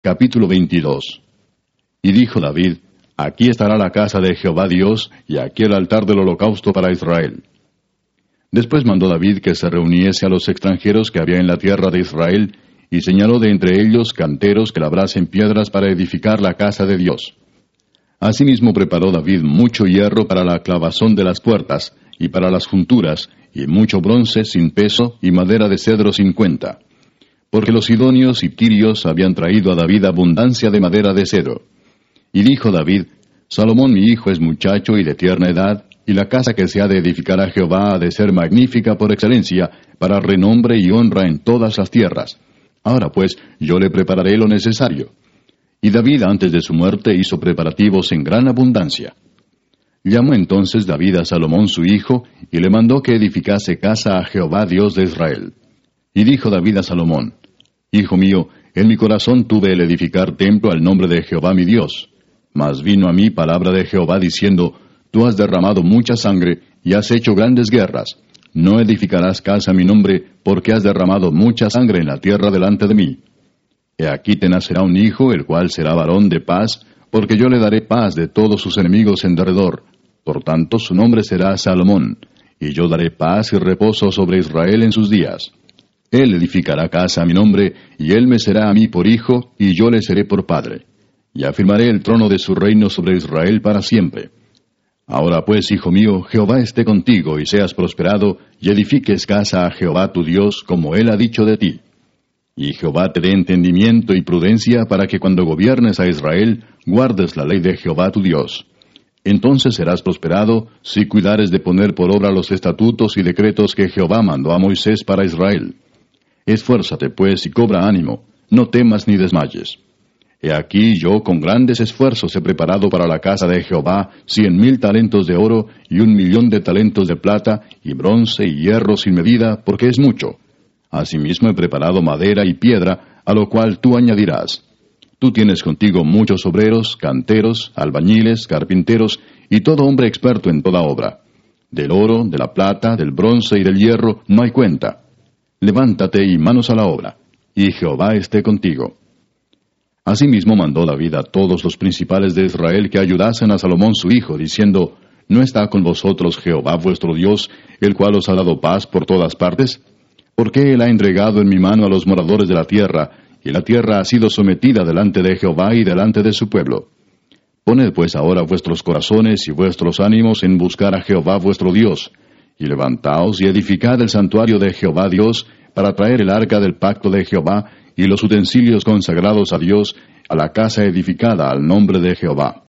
Capítulo 22. Y dijo David: Aquí estará la casa de Jehová Dios, y aquí el altar del holocausto para Israel. Después mandó David que se reuniese a los extranjeros que había en la tierra de Israel, y señaló de entre ellos canteros que labrasen piedras para edificar la casa de Dios. Asimismo preparó David mucho hierro para la clavazón de las puertas, y para las junturas, y mucho bronce sin peso, y madera de cedro sin cuenta. Porque los sidonios y tirios habían traído a David abundancia de madera de cedro. Y dijo David: Salomón mi hijo es muchacho y de tierna edad, y la casa que se ha de edificar a Jehová ha de ser magnífica por excelencia, para renombre y honra en todas las tierras. Ahora pues, yo le prepararé lo necesario. Y David antes de su muerte hizo preparativos en gran abundancia. Llamó entonces David a Salomón su hijo, y le mandó que edificase casa a Jehová Dios de Israel. Y dijo David a Salomón: Hijo mío, en mi corazón tuve el edificar templo al nombre de Jehová mi Dios. Mas vino a mí palabra de Jehová diciendo: Tú has derramado mucha sangre, y has hecho grandes guerras. No edificarás casa a mi nombre, porque has derramado mucha sangre en la tierra delante de mí. He aquí te nacerá un hijo, el cual será varón de paz, porque yo le daré paz de todos sus enemigos en derredor. Por tanto su nombre será Salomón, y yo daré paz y reposo sobre Israel en sus días. Él edificará casa a mi nombre, y él me será a mí por hijo, y yo le seré por padre. Y afirmaré el trono de su reino sobre Israel para siempre. Ahora pues, hijo mío, Jehová esté contigo, y seas prosperado, y edifiques casa a Jehová tu Dios, como él ha dicho de ti. Y Jehová te dé entendimiento y prudencia, para que cuando gobiernes a Israel, guardes la ley de Jehová tu Dios. Entonces serás prosperado, si cuidares de poner por obra los estatutos y decretos que Jehová mandó a Moisés para Israel. Esfuérzate pues y cobra ánimo, no temas ni desmayes. He aquí yo con grandes esfuerzos he preparado para la casa de Jehová 100,000 talentos de oro y 1,000,000 de talentos de plata, y bronce y hierro sin medida, porque es mucho. Asimismo he preparado madera y piedra, a lo cual tú añadirás. Tú tienes contigo muchos obreros, canteros, albañiles, carpinteros, y todo hombre experto en toda obra. Del oro, de la plata, del bronce y del hierro no hay cuenta. Levántate y manos a la obra, y Jehová esté contigo. Asimismo mandó David a todos los principales de Israel que ayudasen a Salomón su hijo, diciendo: ¿No está con vosotros Jehová vuestro Dios, el cual os ha dado paz por todas partes? ¿Por qué él ha entregado en mi mano a los moradores de la tierra, y la tierra ha sido sometida delante de Jehová y delante de su pueblo? Poned pues ahora vuestros corazones y vuestros ánimos en buscar a Jehová vuestro Dios, y levantaos y edificad el santuario de Jehová Dios, para traer el arca del pacto de Jehová, y los utensilios consagrados a Dios, a la casa edificada al nombre de Jehová.